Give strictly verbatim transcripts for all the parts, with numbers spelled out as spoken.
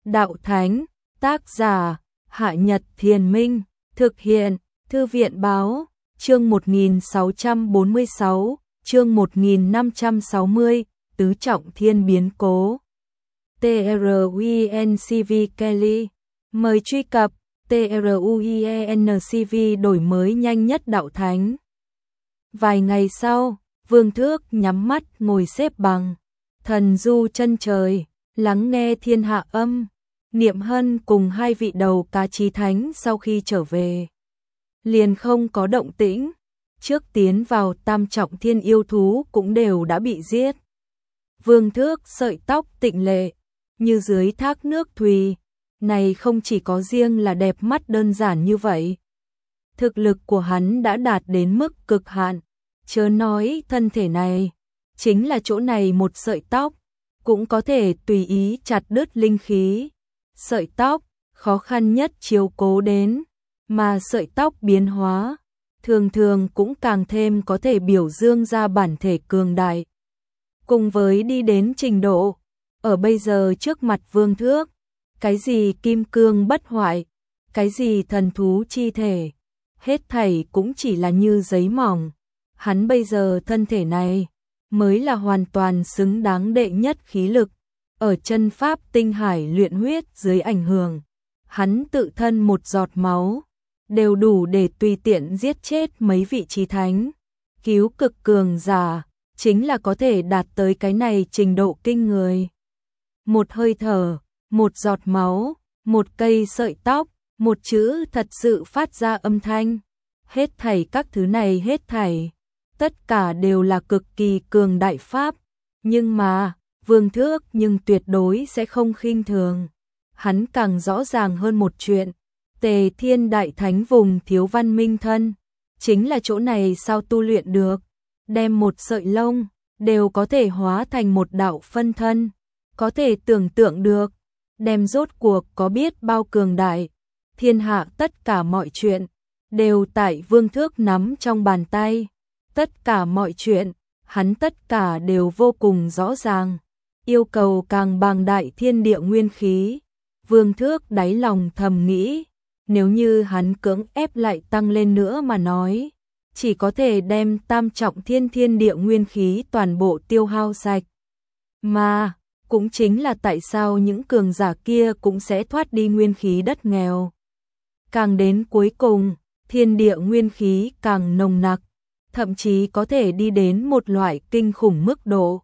Đạo Thánh, tác giả, Hạ Nhật Thiền Minh, thực hiện, Thư viện Báo, chương một nghìn sáu trăm bốn mươi sáu, chương một nghìn năm trăm sáu mươi, Tứ Trọng Thiên Biến Cố. truencv Kelly, mời truy cập, truencv đổi mới nhanh nhất Đạo Thánh. Vài ngày sau, Vương Thước nhắm mắt ngồi xếp bằng, thần du chân trời, lắng nghe thiên hạ âm. Niệm Hân cùng hai vị đầu cá chí thánh sau khi trở về, liền không có động tĩnh, trước tiến vào tam trọng thiên yêu thú cũng đều đã bị giết. Vương Thước sợi tóc tịnh lệ, như dưới thác nước thùy, này không chỉ có riêng là đẹp mắt đơn giản như vậy. Thực lực của hắn đã đạt đến mức cực hạn, chớ nói thân thể này, chính là chỗ này một sợi tóc, cũng có thể tùy ý chặt đứt linh khí. Sợi tóc, khó khăn nhất chiếu cố đến, mà sợi tóc biến hóa, thường thường cũng càng thêm có thể biểu dương ra bản thể cường đại. Cùng với đi đến trình độ, ở bây giờ trước mặt Vương Thước, cái gì kim cương bất hoại, cái gì thần thú chi thể, hết thảy cũng chỉ là như giấy mỏng. Hắn bây giờ thân thể này, mới là hoàn toàn xứng đáng đệ nhất khí lực. Ở chân pháp tinh hải luyện huyết dưới ảnh hưởng, hắn tự thân một giọt máu, đều đủ để tùy tiện giết chết mấy vị chí thánh. Cứu cực cường giả, chính là có thể đạt tới cái này trình độ kinh người. Một hơi thở, một giọt máu, một cây sợi tóc, một chữ thật sự phát ra âm thanh. Hết thảy các thứ này hết thảy, tất cả đều là cực kỳ cường đại pháp, nhưng mà Vương Thước nhưng tuyệt đối sẽ không khinh thường. Hắn càng rõ ràng hơn một chuyện, Tề Thiên Đại Thánh vùng thiếu văn minh thân, chính là chỗ này sao tu luyện được, đem một sợi lông, đều có thể hóa thành một đạo phân thân, có thể tưởng tượng được, đem rốt cuộc có biết bao cường đại, thiên hạ tất cả mọi chuyện, đều tại Vương Thước nắm trong bàn tay, tất cả mọi chuyện, hắn tất cả đều vô cùng rõ ràng. Yêu cầu càng bàng đại thiên địa nguyên khí, Vương Thước đáy lòng thầm nghĩ, nếu như hắn cưỡng ép lại tăng lên nữa mà nói, chỉ có thể đem tam trọng thiên thiên địa nguyên khí toàn bộ tiêu hao sạch. Mà, cũng chính là tại sao những cường giả kia cũng sẽ thoát đi nguyên khí đất nghèo. Càng đến cuối cùng, thiên địa nguyên khí càng nồng nặc, thậm chí có thể đi đến một loại kinh khủng mức độ.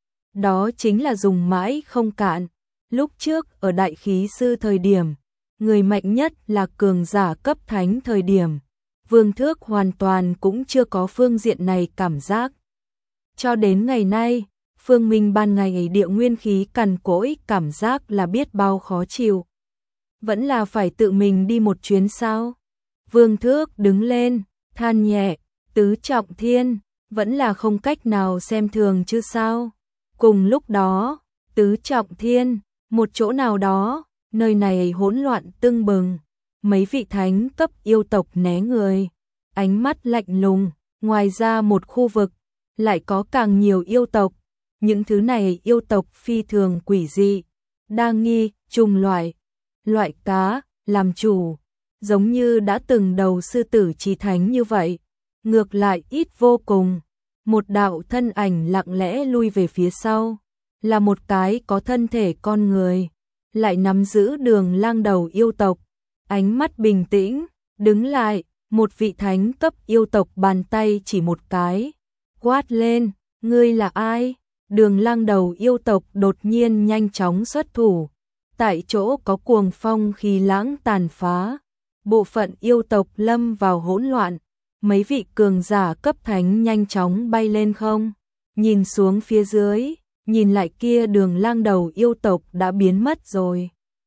Đó chính là dùng mãi không cạn. Lúc trước ở đại khí sư thời điểm, người mạnh nhất là cường giả cấp thánh thời điểm, Vương Thước hoàn toàn cũng chưa có phương diện này cảm giác. Cho đến ngày nay, Phương Minh ban ngày địa nguyên khí cằn cỗi cảm giác là biết bao khó chịu. Vẫn là phải tự mình đi một chuyến sao? Vương Thước đứng lên, than nhẹ, tứ trọng thiên, vẫn là không cách nào xem thường chứ sao? Cùng lúc đó, tứ trọng thiên, một chỗ nào đó, nơi này hỗn loạn tưng bừng, mấy vị thánh cấp yêu tộc né người, ánh mắt lạnh lùng, ngoài ra một khu vực, lại có càng nhiều yêu tộc, những thứ này yêu tộc phi thường quỷ dị, đa nghi, trùng loại, loại cá, làm chủ, giống như đã từng đầu sư tử chí thánh như vậy, ngược lại ít vô cùng. Một đạo thân ảnh lặng lẽ lui về phía sau, là một cái có thân thể con người, lại nắm giữ đường lang đầu yêu tộc, ánh mắt bình tĩnh, đứng lại, một vị thánh cấp yêu tộc bàn tay chỉ một cái, quát lên, ngươi là ai? Đường lang đầu yêu tộc đột nhiên nhanh chóng xuất thủ, tại chỗ có cuồng phong khí lãng tàn phá, bộ phận yêu tộc lâm vào hỗn loạn. Mấy vị cường giả cấp thánh nhanh chóng bay lên không, nhìn xuống phía dưới, nhìn lại kia đường lang đầu yêu tộc đã biến mất rồi.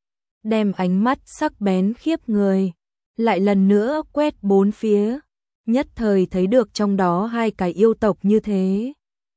Đem ánh mắt sắc bén khiếp người, lại lần nữa quét bốn phía, nhất thời thấy được trong đó hai cái yêu tộc như thế.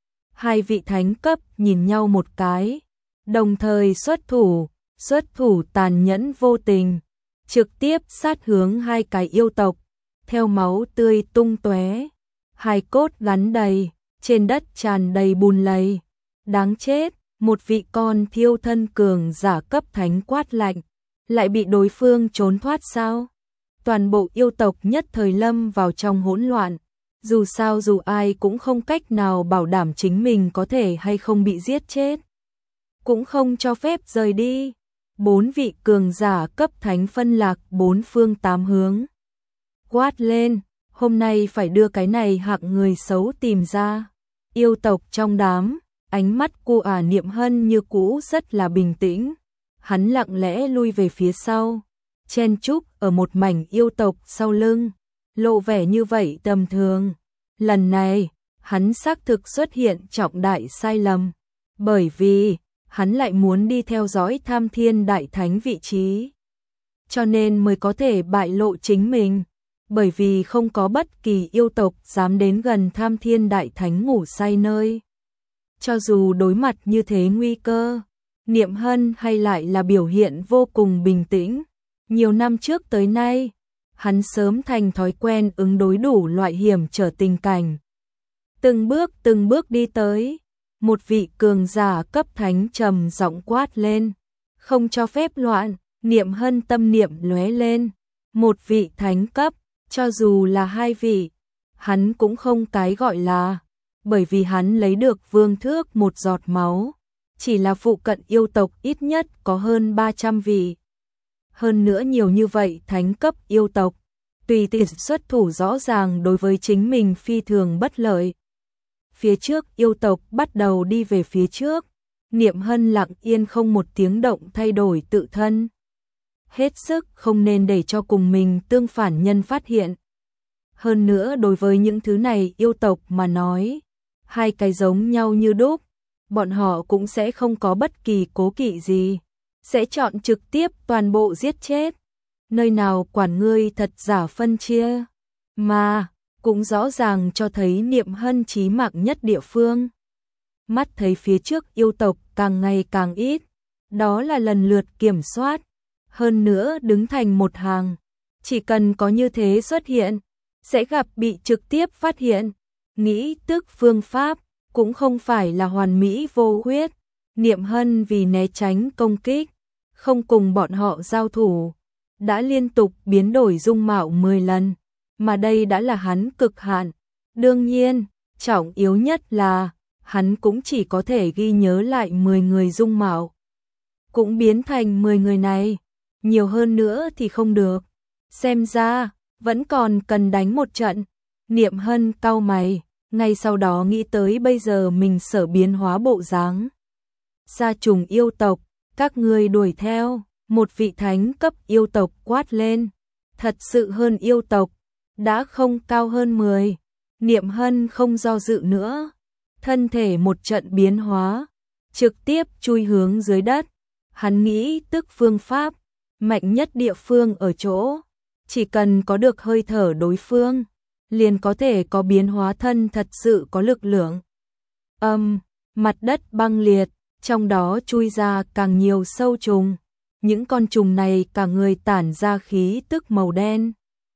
Hai vị thánh cấp nhìn nhau một cái, đồng thời xuất thủ, xuất thủ tàn nhẫn vô tình, trực tiếp sát hướng hai cái yêu tộc. Theo máu tươi tung tóe, hai cốt gắn đầy, trên đất tràn đầy bùn lầy. Đáng chết, một vị con thiêu thân cường giả cấp thánh quát lạnh, lại bị đối phương trốn thoát sao? Toàn bộ yêu tộc nhất thời lâm vào trong hỗn loạn, dù sao dù ai cũng không cách nào bảo đảm chính mình có thể hay không bị giết chết, cũng không cho phép rời đi. Bốn vị cường giả cấp thánh phân lạc bốn phương tám hướng, quát lên, hôm nay phải đưa cái này hạng người xấu tìm ra. Yêu tộc trong đám, ánh mắt của ả Niệm Hân như cũ rất là bình tĩnh, hắn lặng lẽ lui về phía sau, chen chúc ở một mảnh yêu tộc sau lưng, lộ vẻ như vậy tầm thường. Lần này, hắn xác thực xuất hiện trọng đại sai lầm, bởi vì hắn lại muốn đi theo dõi Tham Thiên Đại Thánh vị trí, cho nên mới có thể bại lộ chính mình, bởi vì không có bất kỳ yêu tộc dám đến gần Tham Thiên Đại Thánh ngủ say nơi. Cho dù đối mặt như thế nguy cơ, Niệm Hân hay lại là biểu hiện vô cùng bình tĩnh. Nhiều năm trước tới nay, hắn sớm thành thói quen ứng đối đủ loại hiểm trở tình cảnh. Từng bước từng bước đi tới, một vị cường giả cấp thánh trầm giọng quát lên, không cho phép loạn. Niệm Hân tâm niệm lóe lên, một vị thánh cấp, cho dù là hai vị, hắn cũng không cái gọi là, bởi vì hắn lấy được vương thước một giọt máu, chỉ là phụ cận yêu tộc ít nhất có hơn ba trăm vị. Hơn nữa nhiều như vậy thánh cấp yêu tộc, tùy tiện xuất thủ rõ ràng đối với chính mình phi thường bất lợi. Phía trước yêu tộc bắt đầu đi về phía trước, Niệm Hân lặng yên không một tiếng động thay đổi tự thân. Hết sức không nên để cho cùng mình tương phản nhân phát hiện. Hơn nữa đối với những thứ này yêu tộc mà nói, hai cái giống nhau như đúc, bọn họ cũng sẽ không có bất kỳ cố kỵ gì, sẽ chọn trực tiếp toàn bộ giết chết. Nơi nào quản ngươi thật giả phân chia, mà cũng rõ ràng cho thấy Niệm Hân chí mạng nhất địa phương. Mắt thấy phía trước yêu tộc càng ngày càng ít, đó là lần lượt kiểm soát, hơn nữa đứng thành một hàng, chỉ cần có như thế xuất hiện, sẽ gặp bị trực tiếp phát hiện. Nghĩ tức phương pháp, cũng không phải là hoàn mỹ vô khuyết. Niệm Hân vì né tránh công kích, không cùng bọn họ giao thủ, đã liên tục biến đổi dung mạo mười lần, mà đây đã là hắn cực hạn. Đương nhiên, trọng yếu nhất là, hắn cũng chỉ có thể ghi nhớ lại mười người dung mạo. Cũng biến thành mười người này, nhiều hơn nữa thì không được. Xem ra, vẫn còn cần đánh một trận. Niệm Hân cau mày, ngay sau đó nghĩ tới bây giờ mình sở biến hóa bộ dáng. Sa trùng yêu tộc, các ngươi đuổi theo, một vị thánh cấp yêu tộc quát lên. Thật sự hơn yêu tộc, đã không cao hơn mười. Niệm Hân không do dự nữa, thân thể một trận biến hóa, trực tiếp chui hướng dưới đất. Hắn nghĩ tức phương pháp, mạnh nhất địa phương ở chỗ, chỉ cần có được hơi thở đối phương, liền có thể có biến hóa thân thật sự có lực lượng. Âm, mặt đất băng liệt, trong đó chui ra càng nhiều sâu trùng. Những con trùng này cả người tản ra khí tức màu đen,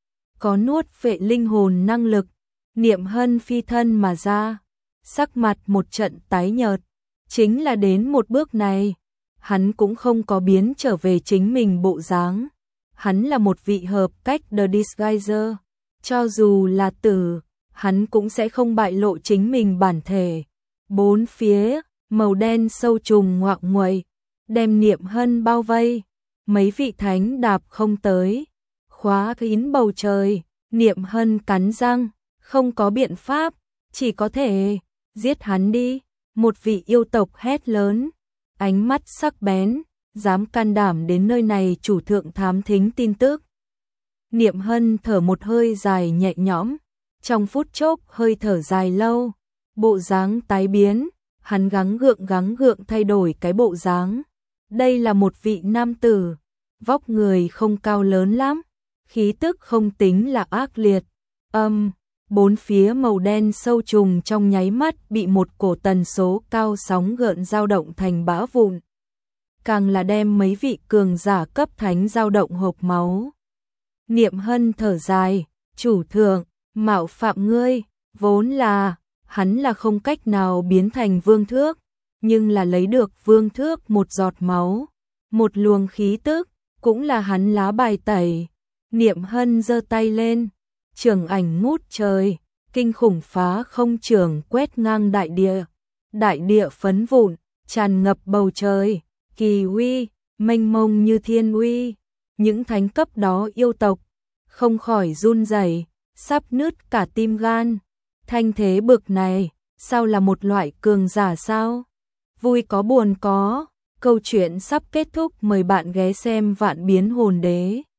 có nuốt vệ linh hồn năng lực. Niệm Hân phi thân mà ra, sắc mặt một trận tái nhợt. Chính là đến một bước này, hắn cũng không có biến trở về chính mình bộ dáng. Hắn là một vị hợp cách The Disguiser, cho dù là tử, hắn cũng sẽ không bại lộ chính mình bản thể. Bốn phía, màu đen sâu trùng ngoạc nguậy, đem Niệm Hân bao vây. Mấy vị thánh đạp không tới, khóa kín bầu trời. Niệm Hân cắn răng, không có biện pháp, chỉ có thể giết hắn đi. Một vị yêu tộc hét lớn, ánh mắt sắc bén, dám can đảm đến nơi này chủ thượng thám thính tin tức. Niệm Hân thở một hơi dài nhẹ nhõm, trong phút chốc hơi thở dài lâu, bộ dáng tái biến, hắn gắng gượng gắng gượng thay đổi cái bộ dáng. Đây là một vị nam tử, vóc người không cao lớn lắm, khí tức không tính là ác liệt. Âm, bốn phía màu đen sâu trùng trong nháy mắt bị một cổ tần số cao sóng gợn dao động thành bã vụn. Càng là đem mấy vị cường giả cấp thánh dao động hộc máu. Niệm Hân thở dài, chủ thượng, mạo phạm ngươi, vốn là, hắn là không cách nào biến thành vương thước, nhưng là lấy được Vương Thước một giọt máu, một luồng khí tức, cũng là hắn lá bài tẩy. Niệm Hân giơ tay lên, trường ảnh ngút trời, kinh khủng phá không trường quét ngang đại địa. Đại địa phấn vụn, tràn ngập bầu trời, kỳ uy, mênh mông như thiên uy. Những thánh cấp đó yêu tộc, không khỏi run rẩy, sắp nứt cả tim gan. Thanh thế bực này, sao là một loại cường giả sao? Vui có buồn có, câu chuyện sắp kết thúc, mời bạn ghé xem Vạn Biến Hồn Đế.